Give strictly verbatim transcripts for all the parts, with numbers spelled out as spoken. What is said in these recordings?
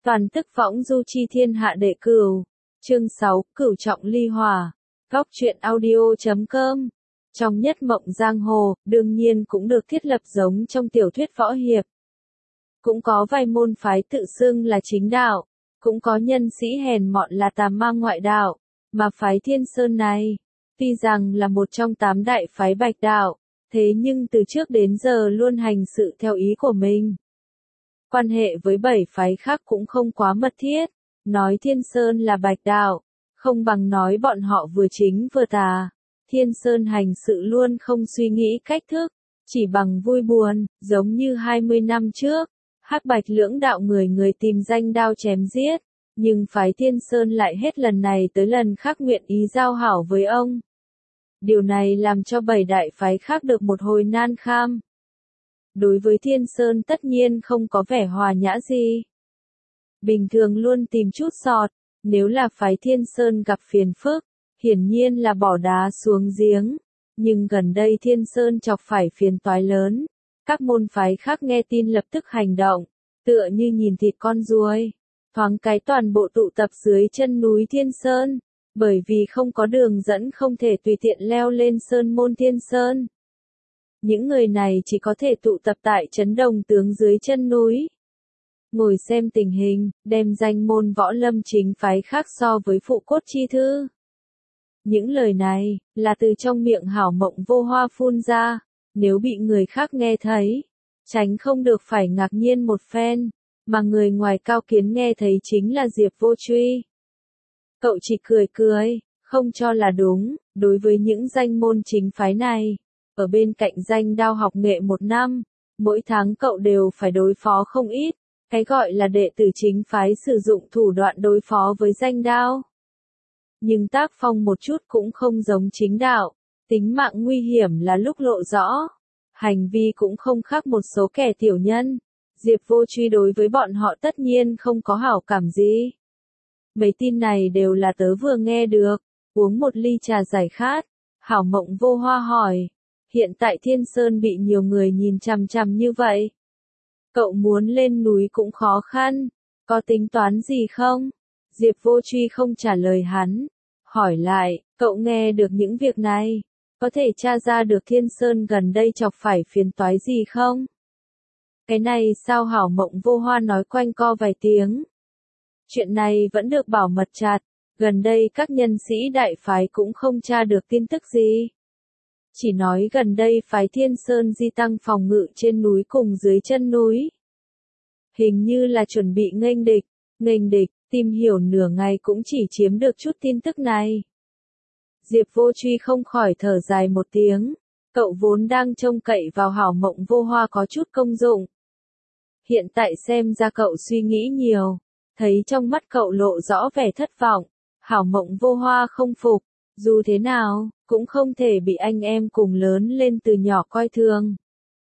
Toàn tức võng du chi thiên hạ đệ cửu. Chương sáu, Cửu trọng ly hỏa. Góc truyện audio chấm com. Trong nhất mộng giang hồ, đương nhiên cũng được thiết lập giống trong tiểu thuyết võ hiệp. Cũng có vài môn phái tự xưng là chính đạo, cũng có nhân sĩ hèn mọn là tà ma ngoại đạo, mà phái Thiên Sơn này, tuy rằng là một trong tám đại phái Bạch đạo, thế nhưng từ trước đến giờ luôn hành sự theo ý của mình. Quan hệ với bảy phái khác cũng không quá mật thiết, nói Thiên Sơn là Bạch đạo, không bằng nói bọn họ vừa chính vừa tà. Thiên Sơn hành sự luôn không suy nghĩ cách thức, chỉ bằng vui buồn, giống như hai mươi năm trước, Hắc Bạch lưỡng đạo người người tìm danh đao chém giết, nhưng phái Thiên Sơn lại hết lần này tới lần khác nguyện ý giao hảo với ông. Điều này làm cho bảy đại phái khác được một hồi nan kham. Đối với Thiên Sơn tất nhiên không có vẻ hòa nhã gì. Bình thường luôn tìm chút sọt, nếu là phái Thiên Sơn gặp phiền phức, hiển nhiên là bỏ đá xuống giếng. Nhưng gần đây Thiên Sơn chọc phải phiền toái lớn. Các môn phái khác nghe tin lập tức hành động, tựa như nhìn thịt con ruồi. Thoáng cái toàn bộ tụ tập dưới chân núi Thiên Sơn, bởi vì không có đường dẫn không thể tùy tiện leo lên Sơn môn Thiên Sơn. Những người này chỉ có thể tụ tập tại trấn Đồng Tướng dưới chân núi. Ngồi xem tình hình, đem danh môn võ lâm chính phái khác so với phụ cốt chi thư. Những lời này, là từ trong miệng Hảo Mộng Vô Hoa phun ra, nếu bị người khác nghe thấy, tránh không được phải ngạc nhiên một phen, mà người ngoài cao kiến nghe thấy chính là Diệp Vô Truy. Cậu chỉ cười cười, không cho là đúng, đối với những danh môn chính phái này, ở bên cạnh danh đao học nghệ một năm, mỗi tháng cậu đều phải đối phó không ít, cái gọi là đệ tử chính phái sử dụng thủ đoạn đối phó với danh đao. Nhưng tác phong một chút cũng không giống chính đạo, tính mạng nguy hiểm là lúc lộ rõ, hành vi cũng không khác một số kẻ tiểu nhân. Diệp Vô Truy đối với bọn họ tất nhiên không có hảo cảm gì. Mấy tin này đều là tớ vừa nghe được, uống một ly trà giải khát, Hảo Mộng Vô Hoa hỏi, hiện tại Thiên Sơn bị nhiều người nhìn chằm chằm như vậy. Cậu muốn lên núi cũng khó khăn, có tính toán gì không? Diệp Vô Truy không trả lời hắn, hỏi lại, cậu nghe được những việc này, có thể tra ra được Thiên Sơn gần đây chọc phải phiền toái gì không? Cái này sao? Hảo Mộng Vô Hoa nói quanh co vài tiếng. Chuyện này vẫn được bảo mật chặt, gần đây các nhân sĩ đại phái cũng không tra được tin tức gì. Chỉ nói gần đây phái Thiên Sơn di tăng phòng ngự trên núi cùng dưới chân núi. Hình như là chuẩn bị nghênh địch, nghênh địch, tìm hiểu nửa ngày cũng chỉ chiếm được chút tin tức này. Diệp Vô Truy không khỏi thở dài một tiếng, cậu vốn đang trông cậy vào Hảo Mộng Vô Hoa có chút công dụng. Hiện tại xem ra cậu suy nghĩ nhiều, thấy trong mắt cậu lộ rõ vẻ thất vọng, Hảo Mộng Vô Hoa không phục, dù thế nào, cũng không thể bị anh em cùng lớn lên từ nhỏ coi thường.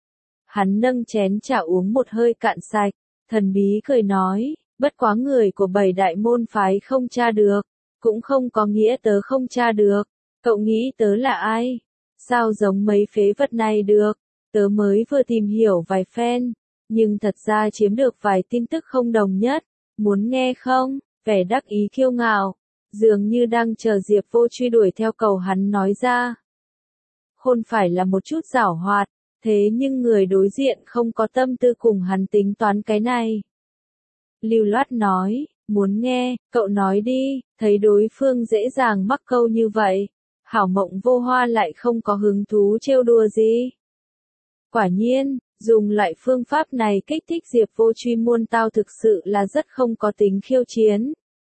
Hắn nâng chén trà uống một hơi cạn sạch, thần bí cười nói, bất quá người của bảy đại môn phái không tra được, cũng không có nghĩa tớ không tra được, cậu nghĩ tớ là ai? Sao giống mấy phế vật này được, tớ mới vừa tìm hiểu vài phen, nhưng thật ra chiếm được vài tin tức không đồng nhất, muốn nghe không? Vẻ đắc ý kiêu ngạo, dường như đang chờ Diệp Vô Truy đuổi theo cầu hắn nói ra. Không phải là một chút giảo hoạt, thế nhưng người đối diện không có tâm tư cùng hắn tính toán cái này. Lưu loát nói, muốn nghe, cậu nói đi, thấy đối phương dễ dàng mắc câu như vậy. Hảo Mộng Vô Hoa lại không có hứng thú trêu đùa gì. Quả nhiên, dùng loại phương pháp này kích thích Diệp Vô Truy muôn tao thực sự là rất không có tính khiêu chiến.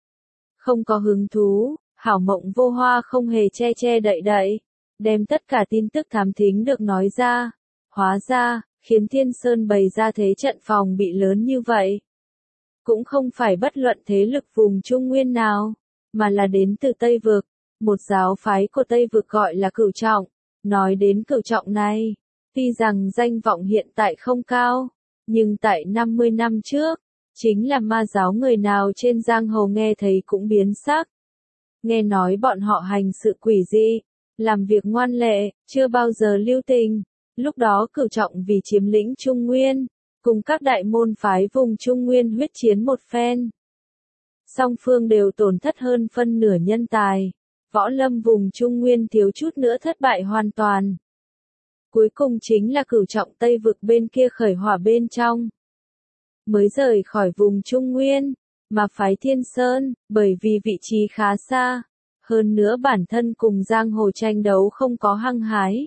Không có hứng thú, Hảo Mộng Vô Hoa không hề che che đậy đậy, đem tất cả tin tức thám thính được nói ra. Hóa ra, khiến Thiên Sơn bày ra thế trận phòng bị lớn như vậy. Cũng không phải bất luận thế lực vùng Trung Nguyên nào, mà là đến từ Tây Vực, một giáo phái của Tây Vực gọi là Cửu Trọng. Nói đến Cửu Trọng này, tuy rằng danh vọng hiện tại không cao, nhưng tại năm mươi năm trước, chính là ma giáo người nào trên giang hồ nghe thấy cũng biến sắc. Nghe nói bọn họ hành sự quỷ dị, làm việc ngoan lệ, chưa bao giờ lưu tình. Lúc đó Cửu Trọng vì chiếm lĩnh Trung Nguyên, cùng các đại môn phái vùng Trung Nguyên huyết chiến một phen. Song phương đều tổn thất hơn phân nửa nhân tài, võ lâm vùng Trung Nguyên thiếu chút nữa thất bại hoàn toàn. Cuối cùng chính là Cửu Trọng Tây vực bên kia khởi hỏa bên trong. Mới rời khỏi vùng Trung Nguyên, mà phái Thiên Sơn, bởi vì vị trí khá xa, hơn nữa bản thân cùng giang hồ tranh đấu không có hăng hái.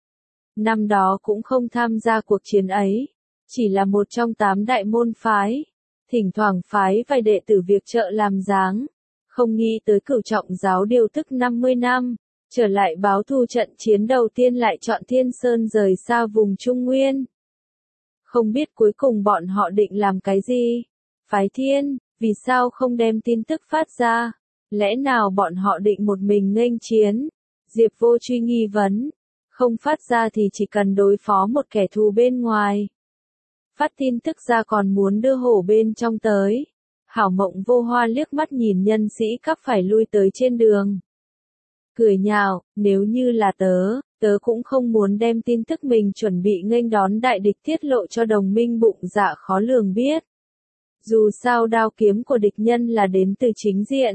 Năm đó cũng không tham gia cuộc chiến ấy, chỉ là một trong tám đại môn phái, thỉnh thoảng phái vài đệ tử việc trợ làm dáng, không nghĩ tới Cửu Trọng giáo điều tức năm mươi năm, trở lại báo thù trận chiến đầu tiên lại chọn Thiên Sơn rời xa vùng Trung Nguyên. Không biết cuối cùng bọn họ định làm cái gì? Phái Thiên, vì sao không đem tin tức phát ra? Lẽ nào bọn họ định một mình nghênh chiến? Diệp Vô Truy nghi vấn. Không phát ra thì chỉ cần đối phó một kẻ thù bên ngoài. Phát tin tức ra còn muốn đưa hổ bên trong tới. Hảo Mộng Vô Hoa liếc mắt nhìn nhân sĩ các phải lui tới trên đường. Cười nhạo, nếu như là tớ, tớ cũng không muốn đem tin tức mình chuẩn bị nghênh đón đại địch tiết lộ cho đồng minh bụng dạ khó lường biết. Dù sao đao kiếm của địch nhân là đến từ chính diện.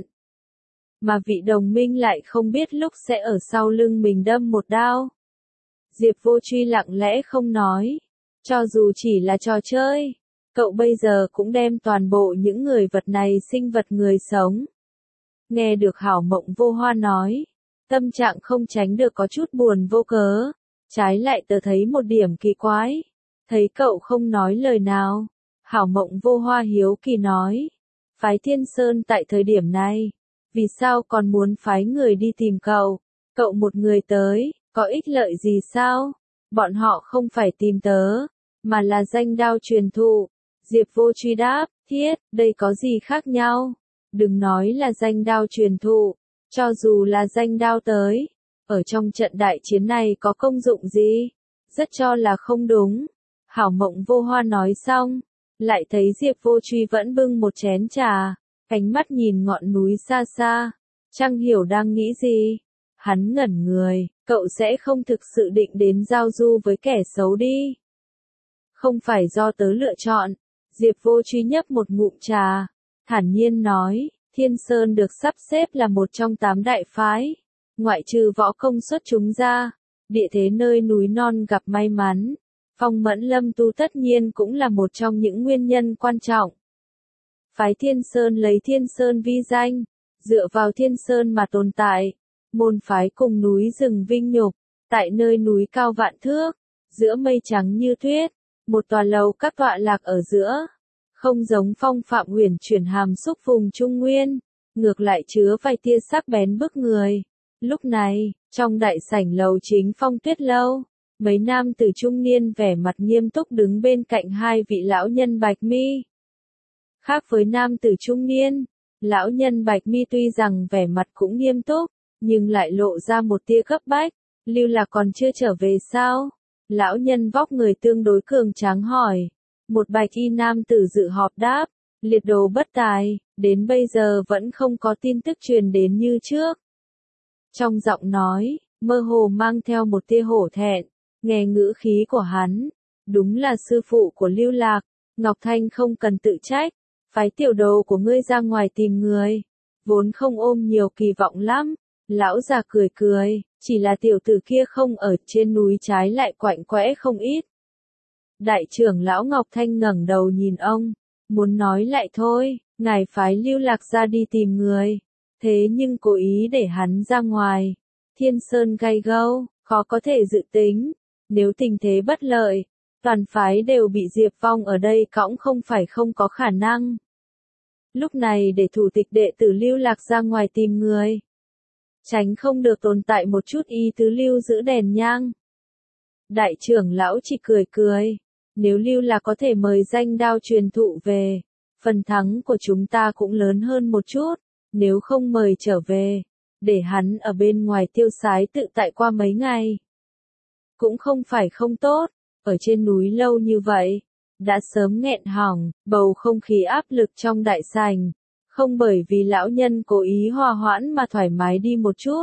Mà vị đồng minh lại không biết lúc sẽ ở sau lưng mình đâm một đao. Diệp Vô Truy lặng lẽ không nói. Cho dù chỉ là trò chơi, cậu bây giờ cũng đem toàn bộ những người vật này sinh vật người sống. Nghe được Hảo Mộng Vô Hoa nói, tâm trạng không tránh được có chút buồn vô cớ. Trái lại tớ thấy một điểm kỳ quái. Thấy cậu không nói lời nào. Hảo Mộng Vô Hoa hiếu kỳ nói. Phái Thiên Sơn tại thời điểm này, vì sao còn muốn phái người đi tìm cậu? Cậu một người tới, có ích lợi gì sao? Bọn họ không phải tìm tớ, mà là danh đao truyền thụ. Diệp Vô Truy đáp, thiết, đây có gì khác nhau? Đừng nói là danh đao truyền thụ, cho dù là danh đao tới, ở trong trận đại chiến này có công dụng gì? Rất cho là không đúng. Hảo Mộng Vô Hoa nói xong, lại thấy Diệp Vô Truy vẫn bưng một chén trà, ánh mắt nhìn ngọn núi xa xa. Chẳng hiểu đang nghĩ gì. Hắn ngẩn người, cậu sẽ không thực sự định đến giao du với kẻ xấu đi. Không phải do tớ lựa chọn. Diệp Vô Truy nhấp một ngụm trà, thản nhiên nói, Thiên Sơn được sắp xếp là một trong tám đại phái. Ngoại trừ võ công xuất chúng ra, địa thế nơi núi non gặp may mắn. Phong Mẫn Lâm Tu tất nhiên cũng là một trong những nguyên nhân quan trọng. Phái Thiên Sơn lấy Thiên Sơn vi danh, dựa vào Thiên Sơn mà tồn tại. Môn phái cùng núi rừng vinh nhục, tại nơi núi cao vạn thước, giữa mây trắng như tuyết, một tòa lầu các tọa lạc ở giữa. Không giống phong phạm uyển chuyển hàm xúc vùng Trung Nguyên, ngược lại chứa vài tia sắc bén bức người. Lúc này, trong đại sảnh lầu chính Phong Tuyết lâu, mấy nam tử trung niên vẻ mặt nghiêm túc đứng bên cạnh hai vị lão nhân bạch mi. Khác với nam tử trung niên, lão nhân bạch mi tuy rằng vẻ mặt cũng nghiêm túc, nhưng lại lộ ra một tia cấp bách. Lưu Lạc còn chưa trở về sao? Lão nhân vóc người tương đối cường tráng hỏi. Một bạch y nam tử dự họp đáp, liệt đồ bất tài, đến bây giờ vẫn không có tin tức truyền đến như trước. Trong giọng nói, mơ hồ mang theo một tia hổ thẹn, nghe ngữ khí của hắn, đúng là sư phụ của Lưu Lạc. Ngọc Thanh không cần tự trách, phái tiểu đồ của ngươi ra ngoài tìm người, vốn không ôm nhiều kỳ vọng lắm. Lão già cười cười, chỉ là tiểu tử kia không ở trên núi trái lại quạnh quẽ không ít. Đại trưởng lão Ngọc Thanh ngẩng đầu nhìn ông, muốn nói lại thôi, ngài phái Lưu Lạc ra đi tìm người, thế nhưng cố ý để hắn ra ngoài. Thiên Sơn gay gâu, khó có thể dự tính, nếu tình thế bất lợi, toàn phái đều bị diệt vong ở đây cõng không phải không có khả năng. Lúc này để thủ tịch đệ tử Lưu Lạc ra ngoài tìm người, tránh không được tồn tại một chút ý tứ lưu giữ đèn nhang. Đại trưởng lão chỉ cười cười, nếu Lưu Lạc có thể mời danh đao truyền thụ về, phần thắng của chúng ta cũng lớn hơn một chút, nếu không mời trở về, để hắn ở bên ngoài tiêu sái tự tại qua mấy ngày. Cũng không phải không tốt, ở trên núi lâu như vậy, đã sớm nghẹn hỏng, bầu không khí áp lực trong đại sảnh. Không bởi vì lão nhân cố ý hòa hoãn mà thoải mái đi một chút.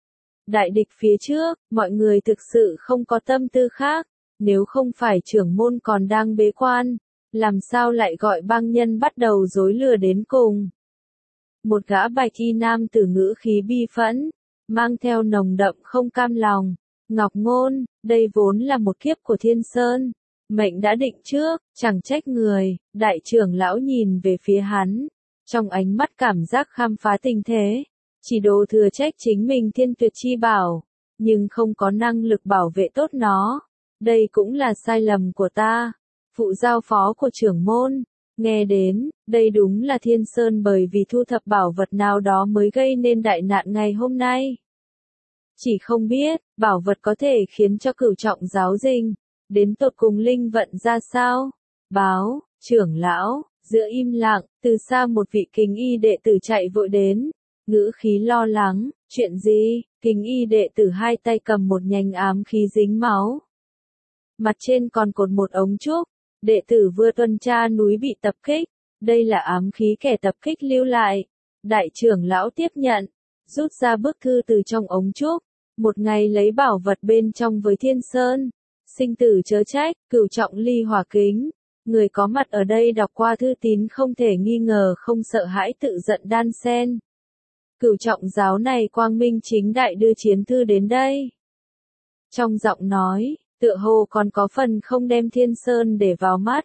Đại địch phía trước, mọi người thực sự không có tâm tư khác, nếu không phải trưởng môn còn đang bế quan, làm sao lại gọi bang nhân bắt đầu dối lừa đến cùng. Một gã bạch y nam tử ngữ khí bi phẫn, mang theo nồng đậm không cam lòng. Ngọc Ngôn, đây vốn là một kiếp của Thiên Sơn. Mệnh đã định trước, chẳng trách người. Đại trưởng lão nhìn về phía hắn. Trong ánh mắt cảm giác khám phá tình thế. Chỉ đồ thừa trách chính mình Thiên Tuyệt Chi Bảo. Nhưng không có năng lực bảo vệ tốt nó. Đây cũng là sai lầm của ta. Phụ giao phó của trưởng môn. Nghe đến, đây đúng là Thiên Sơn bởi vì thu thập bảo vật nào đó mới gây nên đại nạn ngày hôm nay. Chỉ không biết, bảo vật có thể khiến cho cửu trọng giáo dinh, đến tột cùng linh vận ra sao? Báo, trưởng lão, giữa im lặng, từ xa một vị kình y đệ tử chạy vội đến, ngữ khí lo lắng, chuyện gì? Kình y đệ tử hai tay cầm một nhành ám khí dính máu. Mặt trên còn cột một ống trúc, đệ tử vừa tuần tra núi bị tập kích, đây là ám khí kẻ tập kích lưu lại. Đại trưởng lão tiếp nhận, rút ra bức thư từ trong ống trúc, một ngày lấy bảo vật bên trong với Thiên Sơn. Sinh tử chớ trách, cửu trọng ly hỏa kính. Người có mặt ở đây đọc qua thư tín không thể nghi ngờ không sợ hãi tự giận đan sen. Cửu trọng giáo này quang minh chính đại đưa chiến thư đến đây. Trong giọng nói, tựa hồ còn có phần không đem Thiên Sơn để vào mắt.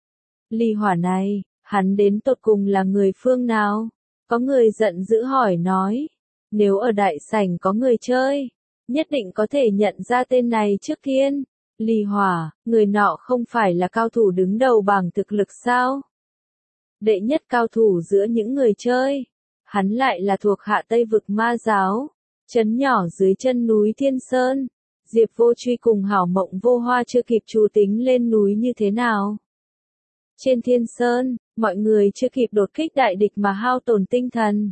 Ly hỏa này, hắn đến tột cùng là người phương nào? Có người giận dữ hỏi nói. Nếu ở đại sảnh có người chơi, nhất định có thể nhận ra tên này trước tiên. Ly hỏa, người nọ không phải là cao thủ đứng đầu bảng thực lực sao? Đệ nhất cao thủ giữa những người chơi. Hắn lại là thuộc hạ Tây vực ma giáo. Trấn nhỏ dưới chân núi Thiên Sơn. Diệp Vô Truy cùng Hảo Mộng Vô Hoa chưa kịp trù tính lên núi như thế nào. Trên Thiên Sơn, mọi người chưa kịp đột kích đại địch mà hao tổn tinh thần.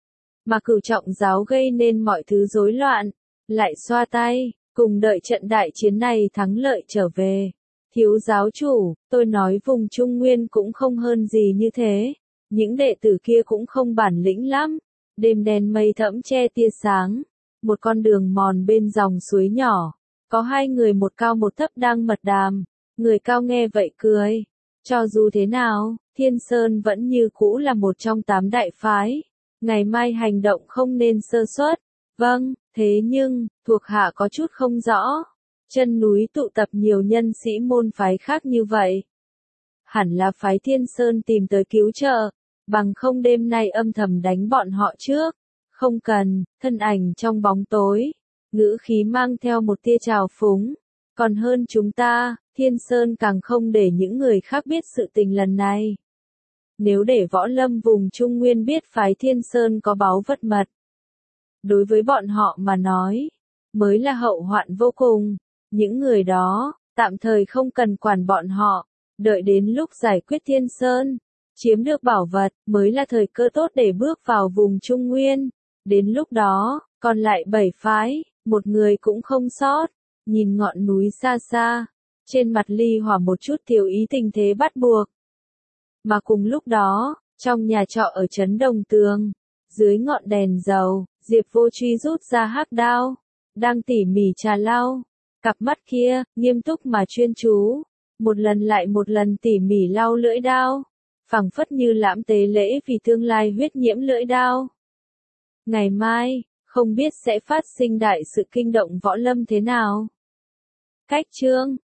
Mà cửu trọng giáo gây nên mọi thứ rối loạn, lại xoa tay, cùng đợi trận đại chiến này thắng lợi trở về. Thiếu giáo chủ, tôi nói vùng Trung Nguyên cũng không hơn gì như thế. Những đệ tử kia cũng không bản lĩnh lắm. Đêm đen mây thẫm che tia sáng. Một con đường mòn bên dòng suối nhỏ. Có hai người một cao một thấp đang mật đàm. Người cao nghe vậy cười. Cho dù thế nào, Thiên Sơn vẫn như cũ là một trong tám đại phái. Ngày mai hành động không nên sơ suất. Vâng, thế nhưng, thuộc hạ có chút không rõ. Chân núi tụ tập nhiều nhân sĩ môn phái khác như vậy. Hẳn là phái Thiên Sơn tìm tới cứu trợ. Bằng không đêm nay âm thầm đánh bọn họ trước. Không cần, thân ảnh trong bóng tối. Ngữ khí mang theo một tia trào phúng. Còn hơn chúng ta, Thiên Sơn càng không để những người khác biết sự tình lần này. Nếu để võ lâm vùng Trung Nguyên biết phái Thiên Sơn có báu vật mật. Đối với bọn họ mà nói, mới là hậu hoạn vô cùng. Những người đó, tạm thời không cần quản bọn họ. Đợi đến lúc giải quyết Thiên Sơn, chiếm được bảo vật, mới là thời cơ tốt để bước vào vùng Trung Nguyên. Đến lúc đó, còn lại bảy phái, một người cũng không sót. Nhìn ngọn núi xa xa, trên mặt Ly Hỏa một chút thiếu ý tình thế bắt buộc. Mà cùng lúc đó, trong nhà trọ ở trấn Đồng Tường, dưới ngọn đèn dầu, Diệp Vô Truy rút ra hắc đao, đang tỉ mỉ trà lau. Cặp mắt kia, nghiêm túc mà chuyên chú, một lần lại một lần tỉ mỉ lau lưỡi đao, phảng phất như lãm tế lễ vì tương lai huyết nhiễm lưỡi đao. Ngày mai, không biết sẽ phát sinh đại sự kinh động võ lâm thế nào. Cách chương